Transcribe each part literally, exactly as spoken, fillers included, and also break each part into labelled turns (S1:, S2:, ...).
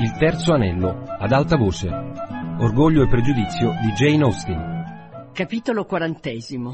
S1: Il terzo anello, ad alta voce. Orgoglio e pregiudizio di Jane Austen.
S2: Capitolo quarantesimo.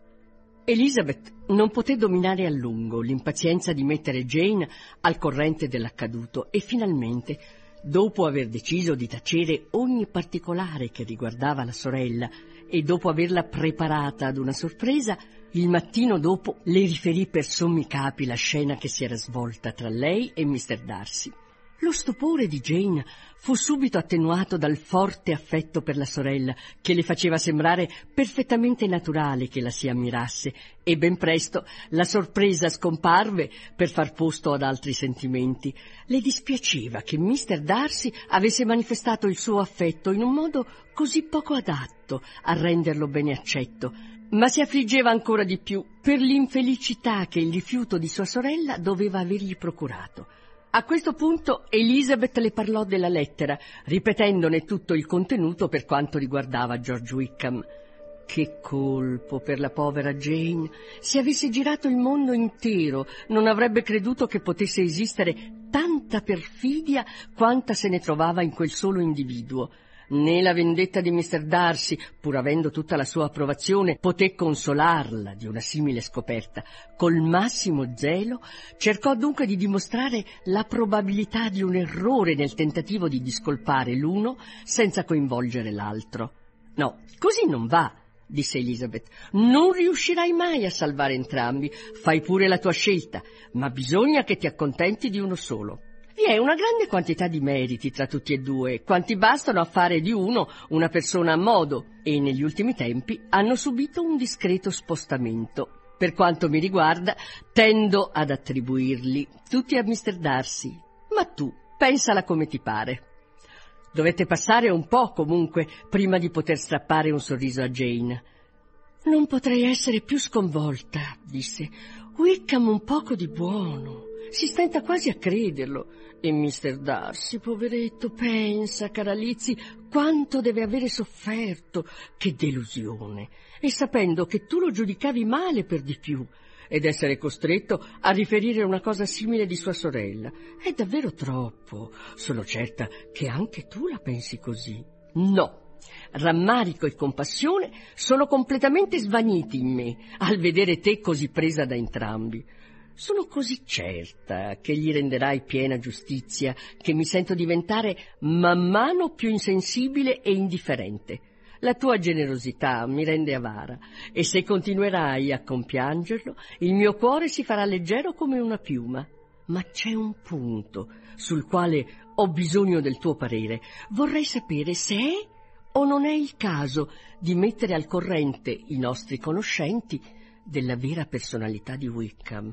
S2: Elizabeth non poté dominare a lungo l'impazienza di mettere Jane al corrente dell'accaduto e finalmente, dopo aver deciso di tacere ogni particolare che riguardava la sorella e dopo averla preparata ad una sorpresa, il mattino dopo le riferì per sommi capi la scena che si era svolta tra lei e mister Darcy. Lo stupore di Jane fu subito attenuato dal forte affetto per la sorella, che le faceva sembrare perfettamente naturale che la si ammirasse, e ben presto la sorpresa scomparve per far posto ad altri sentimenti. Le dispiaceva che mister Darcy avesse manifestato il suo affetto in un modo così poco adatto a renderlo bene accetto, ma si affliggeva ancora di più per l'infelicità che il rifiuto di sua sorella doveva avergli procurato. A questo punto Elizabeth le parlò della lettera, ripetendone tutto il contenuto per quanto riguardava George Wickham. Che colpo per la povera Jane! Se avesse girato il mondo intero, non avrebbe creduto che potesse esistere tanta perfidia quanta se ne trovava in quel solo individuo. Né la vendetta di mister Darcy, pur avendo tutta la sua approvazione, poté consolarla di una simile scoperta. Col massimo zelo cercò dunque di dimostrare la probabilità di un errore nel tentativo di discolpare l'uno senza coinvolgere l'altro. «No, così non va», disse Elizabeth. «Non riuscirai mai a salvare entrambi. Fai pure la tua scelta, ma bisogna che ti accontenti di uno solo. Vi è una grande quantità di meriti tra tutti e due, quanti bastano a fare di uno una persona a modo, e negli ultimi tempi hanno subito un discreto spostamento. Per quanto mi riguarda, tendo ad attribuirli tutti a mister Darcy, ma tu pensala come ti pare». Dovette passare un po', comunque, prima di poter strappare un sorriso a Jane. «Non potrei essere più sconvolta», disse. «Wickham un poco di buono. Si stenta quasi a crederlo. E mister Darcy, poveretto, pensa, cara Lizzie, quanto deve avere sofferto. Che delusione. E sapendo che tu lo giudicavi male per di più. Ed essere costretto a riferire una cosa simile di sua sorella. È davvero troppo. Sono certa che anche tu la pensi così». «No. Rammarico e compassione sono completamente svaniti in me al vedere te così presa da entrambi. Sono così certa che gli renderai piena giustizia che mi sento diventare man mano più insensibile e indifferente. La tua generosità mi rende avara e se continuerai a compiangerlo, il mio cuore si farà leggero come una piuma. Ma c'è un punto sul quale ho bisogno del tuo parere. Vorrei sapere se è o non è il caso di mettere al corrente i nostri conoscenti della vera personalità di Wickham».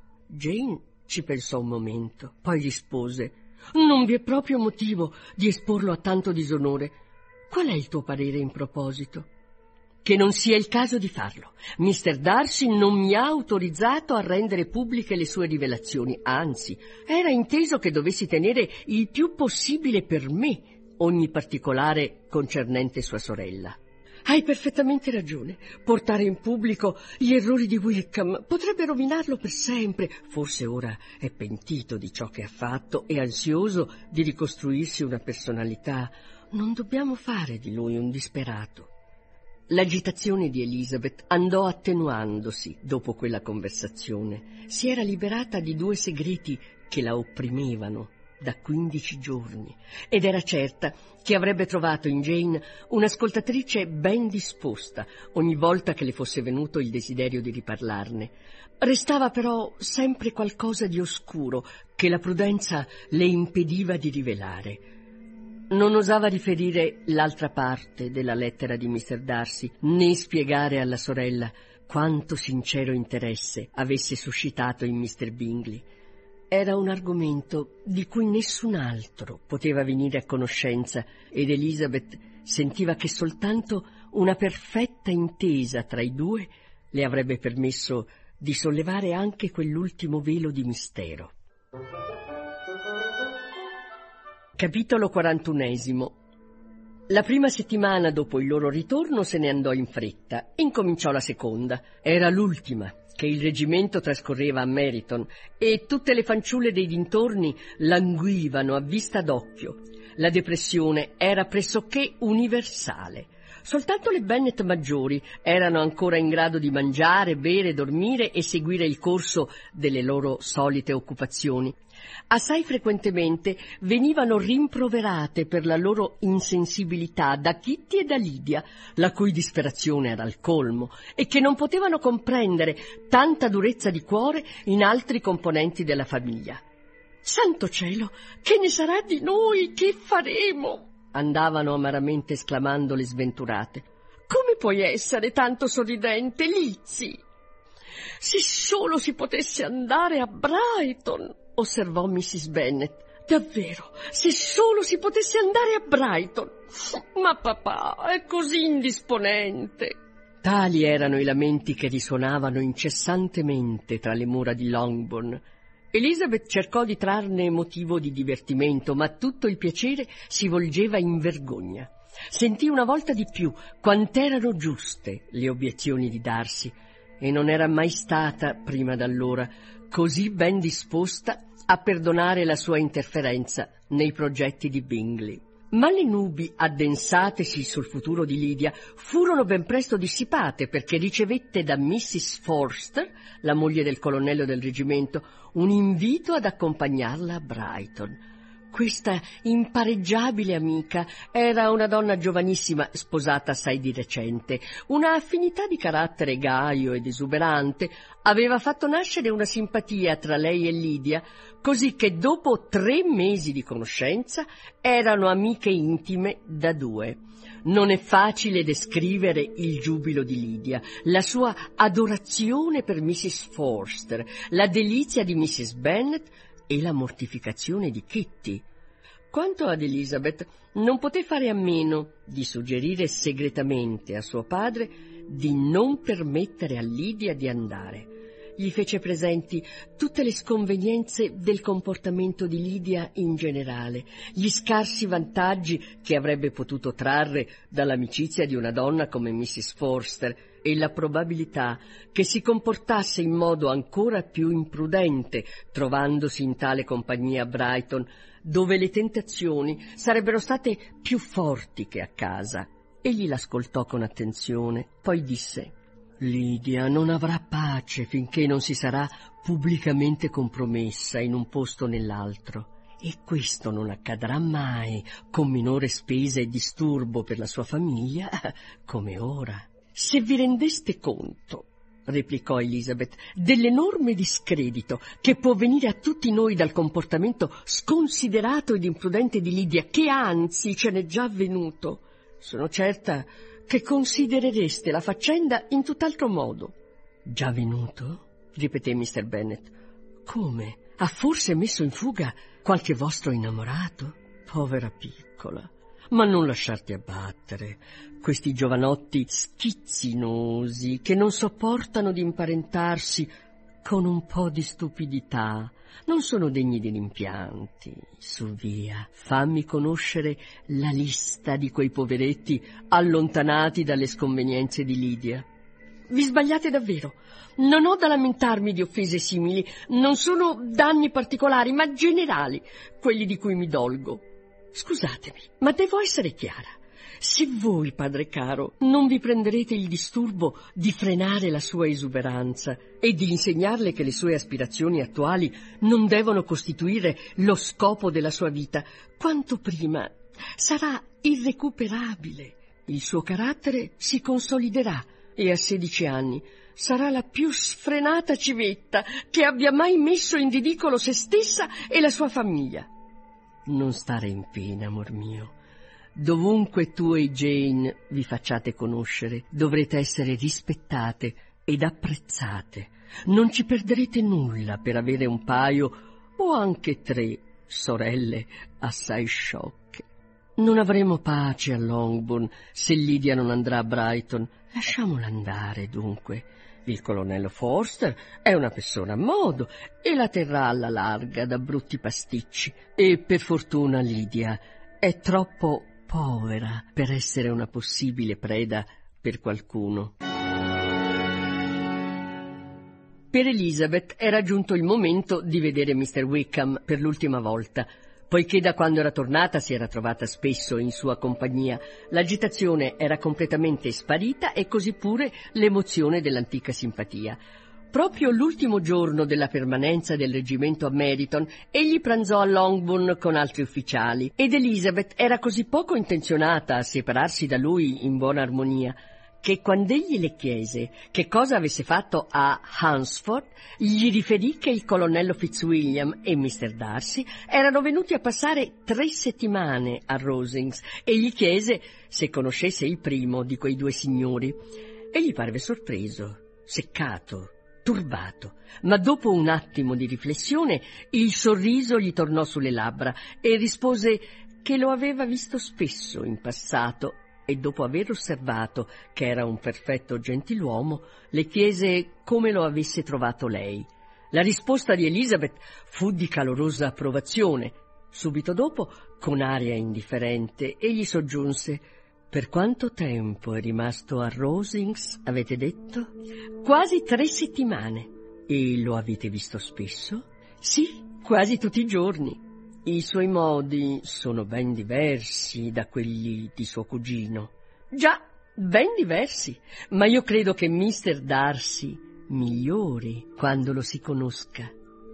S2: Jane ci pensò un momento, poi rispose: «Non vi è proprio motivo di esporlo a tanto disonore. Qual è il tuo parere in proposito?» «Che non sia il caso di farlo. mister Darcy non mi ha autorizzato a rendere pubbliche le sue rivelazioni, anzi, era inteso che dovessi tenere il più possibile per me ogni particolare concernente sua sorella». «Hai perfettamente ragione. Portare in pubblico gli errori di Wickham potrebbe rovinarlo per sempre. Forse ora è pentito di ciò che ha fatto e ansioso di ricostruirsi una personalità. Non dobbiamo fare di lui un disperato». L'agitazione di Elizabeth andò attenuandosi dopo quella conversazione. Si era liberata di due segreti che la opprimevano da quindici giorni, ed era certa che avrebbe trovato in Jane un'ascoltatrice ben disposta ogni volta che le fosse venuto il desiderio di riparlarne. Restava però sempre qualcosa di oscuro che la prudenza le impediva di rivelare. Non osava riferire l'altra parte della lettera di mister Darcy, né spiegare alla sorella quanto sincero interesse avesse suscitato in mister Bingley. Era un argomento di cui nessun altro poteva venire a conoscenza ed Elizabeth sentiva che soltanto una perfetta intesa tra i due le avrebbe permesso di sollevare anche quell'ultimo velo di mistero. Capitolo quarantunesimo. La prima settimana dopo il loro ritorno se ne andò in fretta. Incominciò la seconda. Era l'ultima, che il reggimento trascorreva a Meryton, e tutte le fanciulle dei dintorni languivano a vista d'occhio. La depressione era pressoché universale. Soltanto le Bennet maggiori erano ancora in grado di mangiare, bere, dormire e seguire il corso delle loro solite occupazioni. Assai frequentemente venivano rimproverate per la loro insensibilità da Kitty e da Lydia, la cui disperazione era al colmo, e che non potevano comprendere tanta durezza di cuore in altri componenti della famiglia. «Santo cielo, che ne sarà di noi? Che faremo?» andavano amaramente esclamando le sventurate. «Come puoi essere tanto sorridente, Lizzie? Se solo si potesse andare a Brighton!» osservò missis Bennet. «Davvero, se solo si potesse andare a Brighton! Ma papà è così indisponente!» Tali erano i lamenti che risuonavano incessantemente tra le mura di Longbourn. Elizabeth cercò di trarne motivo di divertimento, ma tutto il piacere si volgeva in vergogna. Sentì una volta di più quant'erano giuste le obiezioni di Darcy, e non era mai stata, prima d'allora, così ben disposta a perdonare la sua interferenza nei progetti di Bingley. Ma le nubi addensatesi sul futuro di Lydia furono ben presto dissipate, perché ricevette da missis Forster, la moglie del colonnello del reggimento, un invito ad accompagnarla a Brighton. Questa impareggiabile amica era una donna giovanissima, sposata assai di recente. Una affinità di carattere gaio ed esuberante aveva fatto nascere una simpatia tra lei e Lydia, così che dopo tre mesi di conoscenza erano amiche intime da due. Non è facile descrivere il giubilo di Lydia, la sua adorazione per missis Forster, la delizia di missis Bennet e la mortificazione di Kitty. Quanto ad Elizabeth, non poté fare a meno di suggerire segretamente a suo padre di non permettere a Lydia di andare. Gli fece presenti tutte le sconvenienze del comportamento di Lydia in generale, gli scarsi vantaggi che avrebbe potuto trarre dall'amicizia di una donna come missis Forster e la probabilità che si comportasse in modo ancora più imprudente trovandosi in tale compagnia a Brighton, dove le tentazioni sarebbero state più forti che a casa. Egli l'ascoltò con attenzione, poi disse: «Lydia non avrà pace finché non si sarà pubblicamente compromessa in un posto o nell'altro, e questo non accadrà mai con minore spesa e disturbo per la sua famiglia come ora». «Se vi rendeste conto», replicò Elizabeth, «dell'enorme discredito che può venire a tutti noi dal comportamento sconsiderato ed imprudente di Lydia, che anzi ce n'è già avvenuto, sono certa che considerereste la faccenda in tutt'altro modo». «Già venuto?» ripeté mister Bennet. «Come? Ha forse messo in fuga qualche vostro innamorato?» «Povera piccola, ma non lasciarti abbattere. Questi giovanotti schizzinosi che non sopportano di imparentarsi con un po' di stupidità non sono degni di rimpianti. Su via, fammi conoscere la lista di quei poveretti allontanati dalle sconvenienze di Lydia». «Vi sbagliate davvero. Non ho da lamentarmi di offese simili. Non sono danni particolari, ma generali, quelli di cui mi dolgo. Scusatemi, ma devo essere chiara. Se voi, padre caro, non vi prenderete il disturbo di frenare la sua esuberanza e di insegnarle che le sue aspirazioni attuali non devono costituire lo scopo della sua vita, quanto prima sarà irrecuperabile. Il suo carattere si consoliderà e a sedici anni sarà la più sfrenata civetta che abbia mai messo in ridicolo se stessa e la sua famiglia. Non stare in pena, amor mio. Dovunque tu e Jane vi facciate conoscere, dovrete essere rispettate ed apprezzate. Non ci perderete nulla per avere un paio o anche tre sorelle assai sciocche. Non avremo pace a Longbourn se Lydia non andrà a Brighton. Lasciamola andare, dunque. Il colonnello Forster è una persona a modo e la terrà alla larga da brutti pasticci. E per fortuna Lydia è troppo povera per essere una possibile preda per qualcuno. Per Elizabeth era giunto il momento di vedere mister Wickham per l'ultima volta, poiché da quando era tornata si era trovata spesso in sua compagnia. L'agitazione era completamente sparita e così pure l'emozione dell'antica simpatia. Proprio l'ultimo giorno della permanenza del reggimento a Meryton, egli pranzò a Longbourn con altri ufficiali, ed Elizabeth era così poco intenzionata a separarsi da lui in buona armonia, che quand'egli le chiese che cosa avesse fatto a Hunsford, gli riferì che il colonnello Fitzwilliam e mister Darcy erano venuti a passare tre settimane a Rosings e gli chiese se conoscesse il primo di quei due signori. Egli parve sorpreso, seccato, turbato, ma dopo un attimo di riflessione il sorriso gli tornò sulle labbra e rispose che lo aveva visto spesso in passato, e dopo aver osservato che era un perfetto gentiluomo, le chiese come lo avesse trovato lei. La risposta di Elizabeth fu di calorosa approvazione. Subito dopo, con aria indifferente, egli soggiunse: «Per quanto tempo è rimasto a Rosings, avete detto?» «Quasi tre settimane». «E lo avete visto spesso?» «Sì, quasi tutti i giorni». «I suoi modi sono ben diversi da quelli di suo cugino». «Già, ben diversi, ma io credo che mister Darcy migliori quando lo si conosca».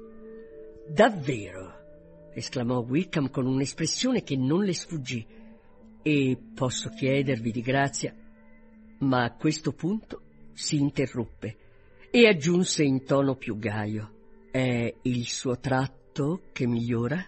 S2: «Davvero?» esclamò Wickham con un'espressione che non le sfuggì. «E posso chiedervi di grazia?» Ma a questo punto si interruppe e aggiunse in tono più gaio: «È il suo tratto che migliora?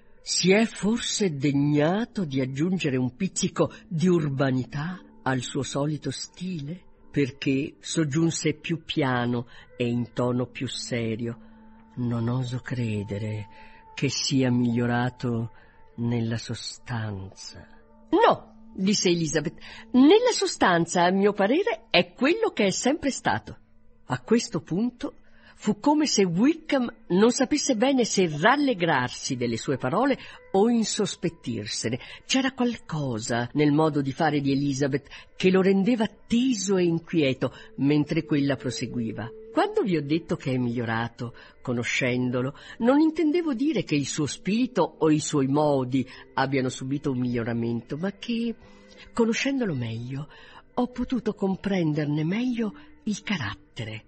S2: Si è forse degnato di aggiungere un pizzico di urbanità al suo solito stile?» Perché soggiunse più piano e in tono più serio: «Non oso credere che sia migliorato nella sostanza». «No», disse Elizabeth, «nella sostanza, a mio parere, è quello che è sempre stato». A questo punto fu come se Wickham non sapesse bene se rallegrarsi delle sue parole o insospettirsene. C'era qualcosa nel modo di fare di Elizabeth che lo rendeva teso e inquieto mentre quella proseguiva. «Quando vi ho detto che è migliorato, conoscendolo, non intendevo dire che il suo spirito o i suoi modi abbiano subito un miglioramento, ma che, conoscendolo meglio, ho potuto comprenderne meglio il carattere».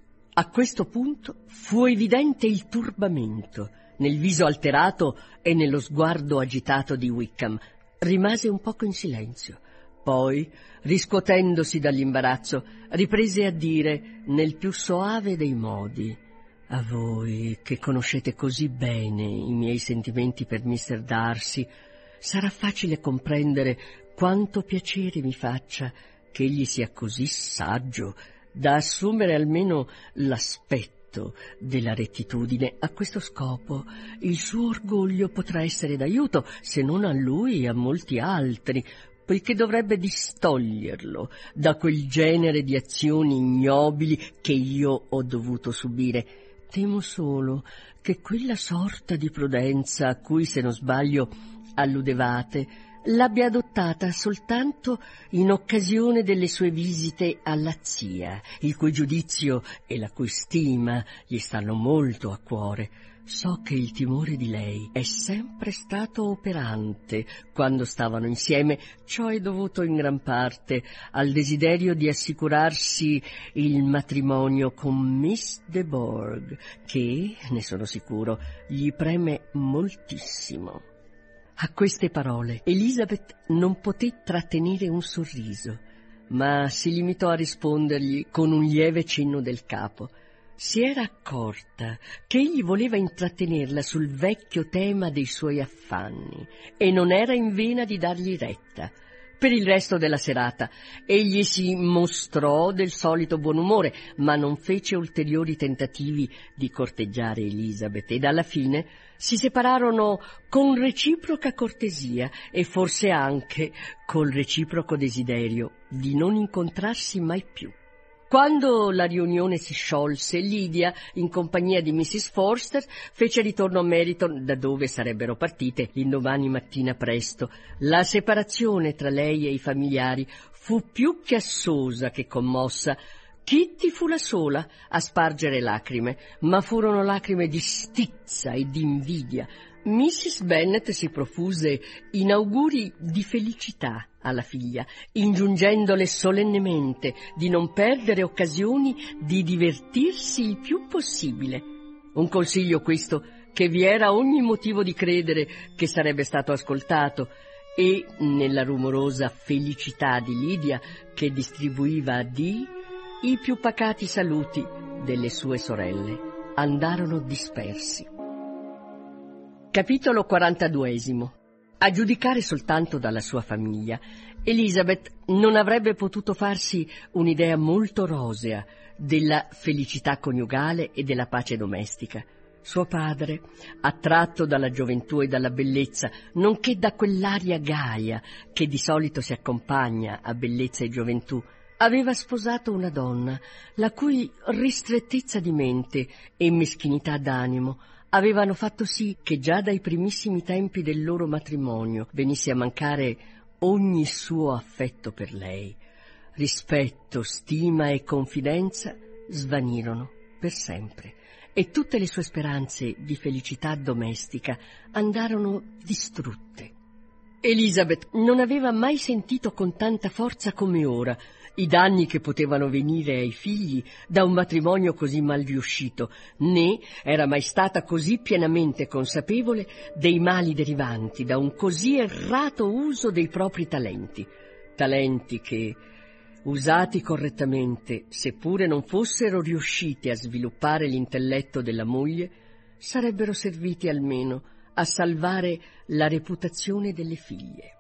S2: A questo punto fu evidente il turbamento nel viso alterato e nello sguardo agitato di Wickham. Rimase un poco in silenzio. Poi, riscuotendosi dall'imbarazzo, riprese a dire nel più soave dei modi: «A voi, che conoscete così bene i miei sentimenti per mister Darcy, sarà facile comprendere quanto piacere mi faccia che egli sia così saggio da assumere almeno l'aspetto della rettitudine. A questo scopo il suo orgoglio potrà essere d'aiuto, se non a lui, a molti altri, poiché dovrebbe distoglierlo da quel genere di azioni ignobili che io ho dovuto subire. Temo solo che quella sorta di prudenza a cui, se non sbaglio, alludevate l'abbia adottata soltanto in occasione delle sue visite alla zia, il cui giudizio e la cui stima gli stanno molto a cuore. So che il timore di lei è sempre stato operante quando stavano insieme. Ciò è dovuto in gran parte al desiderio di assicurarsi il matrimonio con Miss de Bourgh, che, ne sono sicuro, gli preme moltissimo». A queste parole Elizabeth non poté trattenere un sorriso, ma si limitò a rispondergli con un lieve cenno del capo. Si era accorta che egli voleva intrattenerla sul vecchio tema dei suoi affanni e non era in vena di dargli retta. Per il resto della serata egli si mostrò del solito buon umore, ma non fece ulteriori tentativi di corteggiare Elizabeth, ed alla fine si separarono con reciproca cortesia e forse anche col reciproco desiderio di non incontrarsi mai più. Quando la riunione si sciolse, Lydia, in compagnia di missus Forster, fece ritorno a Meryton, da dove sarebbero partite l'indomani mattina presto. La separazione tra lei e i familiari fu più chiassosa che commossa. Kitty fu la sola a spargere lacrime, ma furono lacrime di stizza e di invidia. missus Bennet si profuse in auguri di felicità alla figlia, ingiungendole solennemente di non perdere occasioni di divertirsi il più possibile. Un consiglio questo che vi era ogni motivo di credere che sarebbe stato ascoltato, e nella rumorosa felicità di Lydia, che distribuiva a Dee i più pacati saluti delle sue sorelle, andarono dispersi. Capitolo quarantaduesimo. A giudicare soltanto dalla sua famiglia, Elizabeth non avrebbe potuto farsi un'idea molto rosea della felicità coniugale e della pace domestica. Suo padre, attratto dalla gioventù e dalla bellezza, nonché da quell'aria gaia che di solito si accompagna a bellezza e gioventù, aveva sposato una donna la cui ristrettezza di mente e meschinità d'animo avevano fatto sì che già dai primissimi tempi del loro matrimonio venisse a mancare ogni suo affetto per lei. Rispetto, stima e confidenza svanirono per sempre, e tutte le sue speranze di felicità domestica andarono distrutte. Elizabeth non aveva mai sentito con tanta forza come ora i danni che potevano venire ai figli da un matrimonio così mal riuscito, né era mai stata così pienamente consapevole dei mali derivanti da un così errato uso dei propri talenti, talenti che, usati correttamente, seppure non fossero riusciti a sviluppare l'intelletto della moglie, sarebbero serviti almeno a salvare la reputazione delle figlie.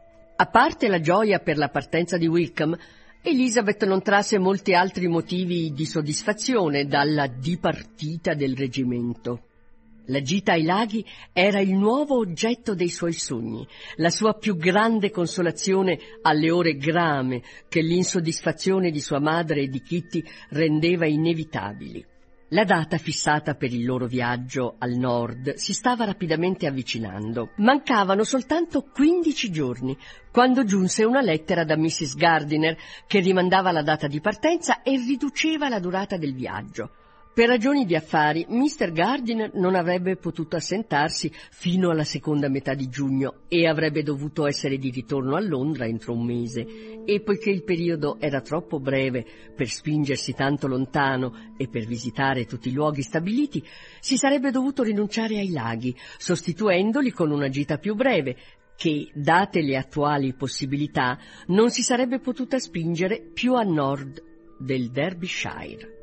S2: A parte la gioia per la partenza di Wickham, Elizabeth non trasse molti altri motivi di soddisfazione dalla dipartita del reggimento. La gita ai laghi era il nuovo oggetto dei suoi sogni, la sua più grande consolazione alle ore grame che l'insoddisfazione di sua madre e di Kitty rendeva inevitabili. La data fissata per il loro viaggio al nord si stava rapidamente avvicinando. Mancavano soltanto quindici giorni, quando giunse una lettera da missus Gardiner che rimandava la data di partenza e riduceva la durata del viaggio. Per ragioni di affari, mister Gardiner non avrebbe potuto assentarsi fino alla seconda metà di giugno e avrebbe dovuto essere di ritorno a Londra entro un mese, e poiché il periodo era troppo breve per spingersi tanto lontano e per visitare tutti i luoghi stabiliti, si sarebbe dovuto rinunciare ai laghi, sostituendoli con una gita più breve, che, date le attuali possibilità, non si sarebbe potuta spingere più a nord del Derbyshire.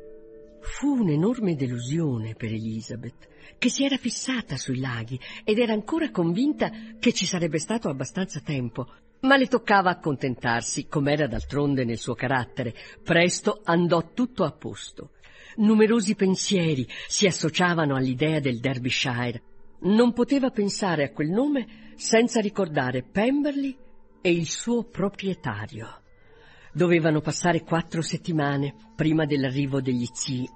S2: Fu un'enorme delusione per Elizabeth, che si era fissata sui laghi ed era ancora convinta che ci sarebbe stato abbastanza tempo, ma le toccava accontentarsi, com'era d'altronde nel suo carattere. Presto andò tutto a posto. Numerosi pensieri si associavano all'idea del Derbyshire. Non poteva pensare a quel nome senza ricordare Pemberley e il suo proprietario. Dovevano passare quattro settimane prima dell'arrivo degli zii.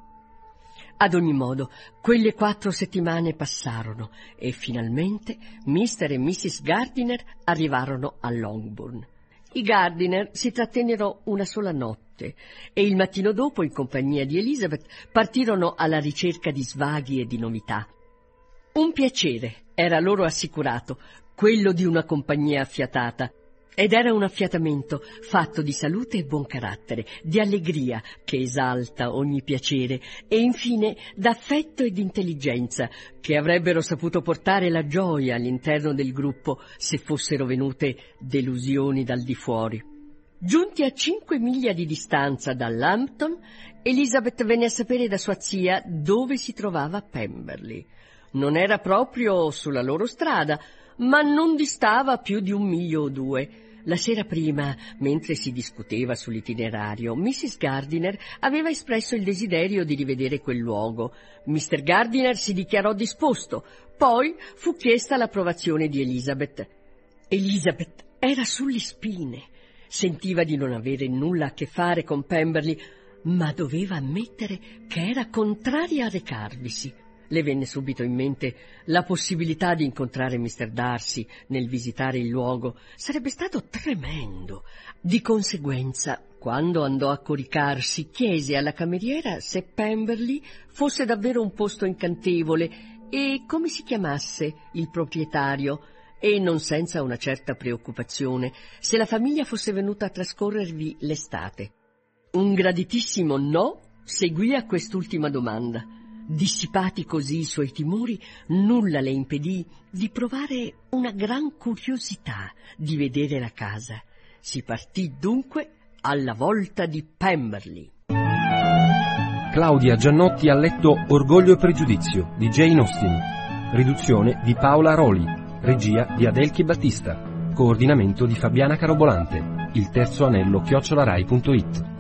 S2: Ad ogni modo, quelle quattro settimane passarono e finalmente mister e missus Gardiner arrivarono a Longbourn. I Gardiner si trattennero una sola notte e il mattino dopo, in compagnia di Elizabeth, partirono alla ricerca di svaghi e di novità. Un piacere era loro assicurato, quello di una compagnia affiatata, ed era un affiatamento fatto di salute e buon carattere, di allegria che esalta ogni piacere e infine d'affetto e di intelligenza che avrebbero saputo portare la gioia all'interno del gruppo se fossero venute delusioni dal di fuori. Giunti a cinque miglia di distanza da Lambton, Elizabeth venne a sapere da sua zia dove si trovava Pemberley. Non era proprio sulla loro strada, ma non distava più di un miglio o due. La sera prima, mentre si discuteva sull'itinerario, missus Gardiner aveva espresso il desiderio di rivedere quel luogo. mister Gardiner si dichiarò disposto, poi fu chiesta l'approvazione di Elizabeth. Elizabeth era sulle spine, sentiva di non avere nulla a che fare con Pemberley, ma doveva ammettere che era contraria a recarvisi. Le venne subito in mente la possibilità di incontrare mister Darcy nel visitare il luogo. Sarebbe stato tremendo. Di conseguenza, quando andò a coricarsi, chiese alla cameriera se Pemberley fosse davvero un posto incantevole e come si chiamasse il proprietario, e non senza una certa preoccupazione, se la famiglia fosse venuta a trascorrervi l'estate. Un graditissimo no seguì a quest'ultima domanda. Dissipati così i suoi timori, nulla le impedì di provare una gran curiosità di vedere la casa. Si partì dunque alla volta di Pemberley.
S1: Claudia Giannotti ha letto Orgoglio e pregiudizio di Jane Austen, riduzione di Paola Roli, regia di Adelchi Battista, coordinamento di Fabiana Carobolante, il terzo anello chiocciolarai punto it.